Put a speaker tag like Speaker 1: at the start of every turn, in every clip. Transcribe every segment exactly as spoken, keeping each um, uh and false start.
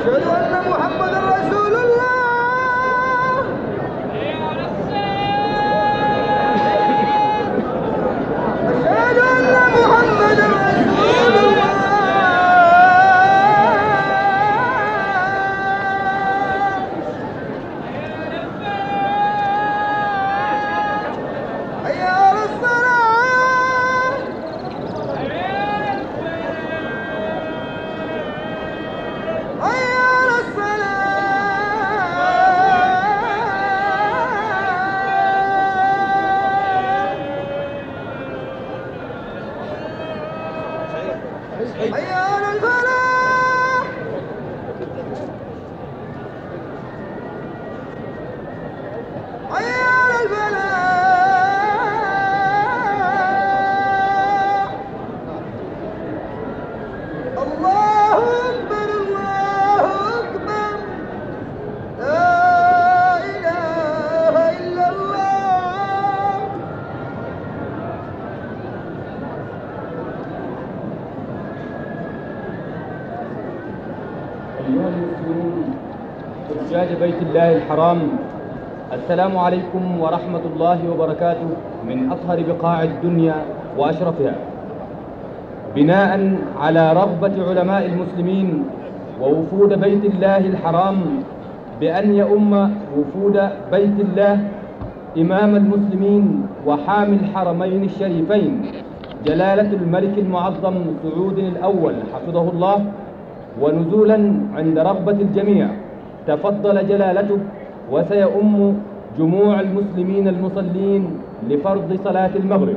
Speaker 1: حجاج بيت الله الحرام، السلام عليكم ورحمة الله وبركاته من أطهر بقاع الدنيا وأشرفها. بناء على رغبة علماء المسلمين ووفود بيت الله الحرام بأن يؤم وفود بيت الله إمام المسلمين وحامي الحرمين الشريفين جلالة الملك المعظم سعود الأول حفظه الله، ونزولا عند رغبة الجميع تفضل جلالته وسيؤم جموع المسلمين المصلين لفرض صلاة المغرب.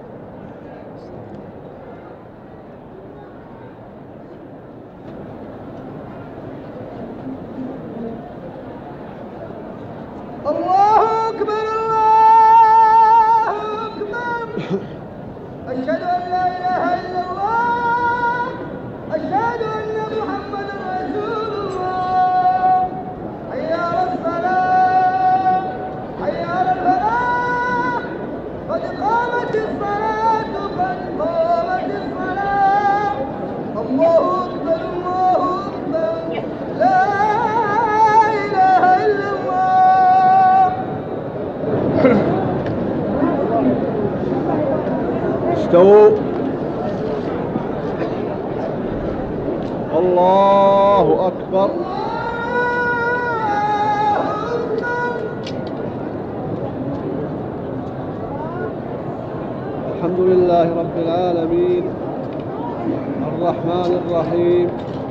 Speaker 2: الله أكبر الله أكبر، أشهد أن لا إله إلا الله، أشهد أن محمدا رسول الله. حي على الصلاة، حي على الفلاح، قد قامت الصلاة، قد قامت الصلاة. الله أكبر الله أكبر، لا إله إلا الله.
Speaker 3: استووا. الله أكبر. الحمد لله رب العالمين الرحمن الرحيم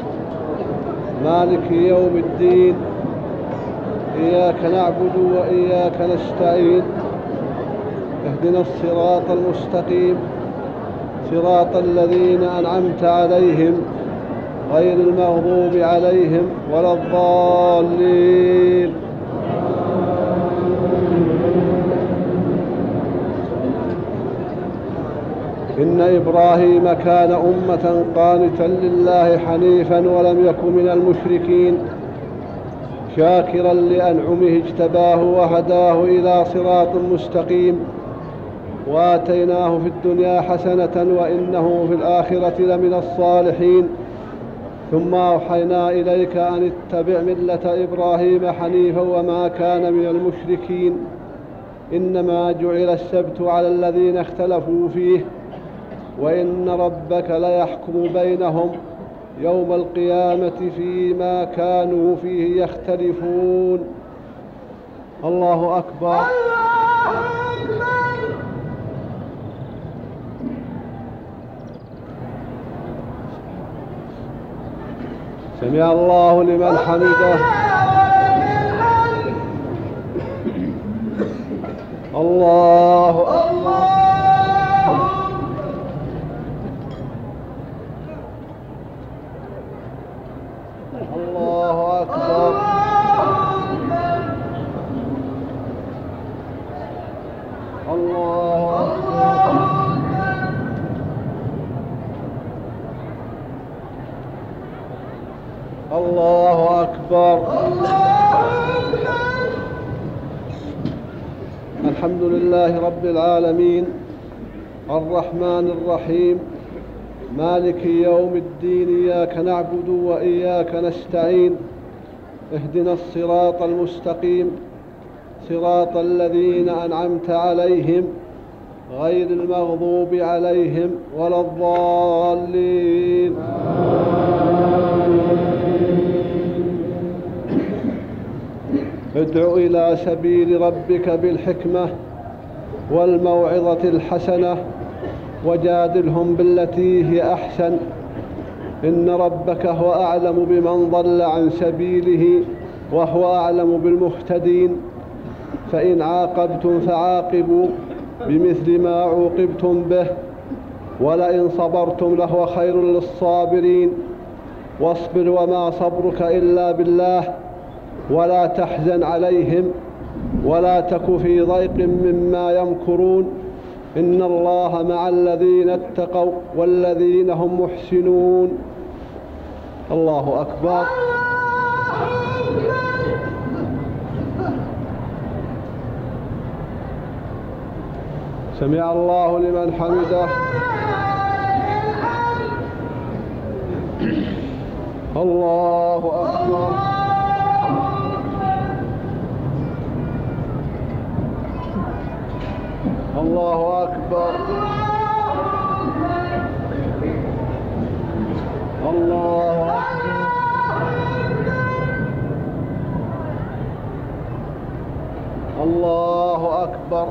Speaker 3: مالك يوم الدين، إياك نعبد وإياك نستعين، اهدنا الصراط المستقيم، صراط الذين أنعمت عليهم غير المغضوب عليهم ولا الضالين. إن إبراهيم كان أمة قانتا لله حنيفا ولم يكن من المشركين، شاكرا لأنعمه اجتباه وهداه إلى صراط مستقيم، وآتيناه في الدنيا حسنة وإنه في الآخرة لمن الصالحين. ثم أوحينا إليك أن اتبع ملة إبراهيم حنيفا وما كان من المشركين، إنما جعل السبت على الذين اختلفوا فيه، وإن ربك ليحكم بينهم يوم القيامة فيما كانوا فيه يختلفون. الله أكبر. سمع الله لمن حمده. الله أكبر. الله أكبر. الله أكبر. الله أكبر. الحمد لله رب العالمين الرحمن الرحيم مالك يوم الدين، إياك نعبد وإياك نستعين، اهدنا الصراط المستقيم، صراط الذين أنعمت عليهم غير المغضوب عليهم ولا الضالين. ادع إلى سبيل ربك بالحكمة والموعظة الحسنة وجادلهم بالتي هي أحسن، إن ربك هو أعلم بمن ضل عن سبيله وهو أعلم بالمهتدين. فإن عاقبتم فعاقبوا بمثل ما عوقبتم به، ولئن صبرتم لهو خير للصابرين. واصبر وما صبرك إلا بالله، ولا تحزن عليهم ولا تك في ضيق مما يمكرون، إن الله مع الذين اتقوا والذين هم محسنون. الله أكبر. سمع الله لمن حمده. الله أكبر. الله أكبر. الله أكبر. الله أكبر.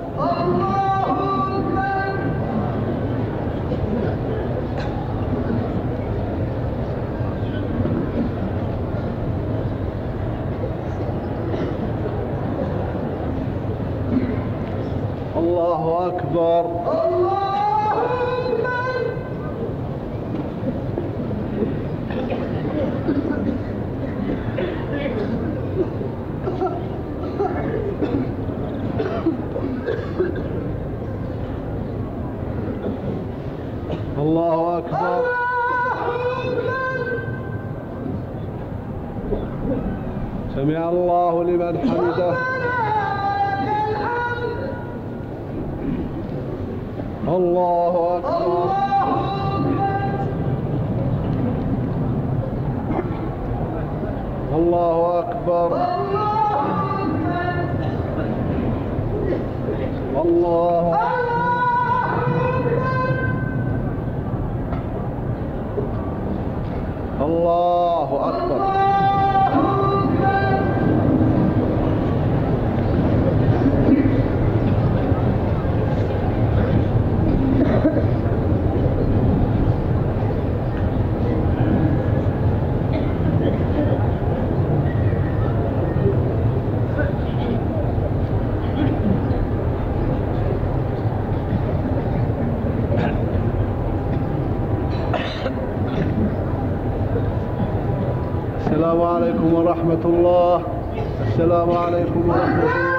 Speaker 3: الله أكبر. الله أكبر. سمع الله لمن حمده. الله أكبر. الله أكبر. الله الله أكبر. السلام عليكم ورحمة الله. السلام عليكم ورحمة الله.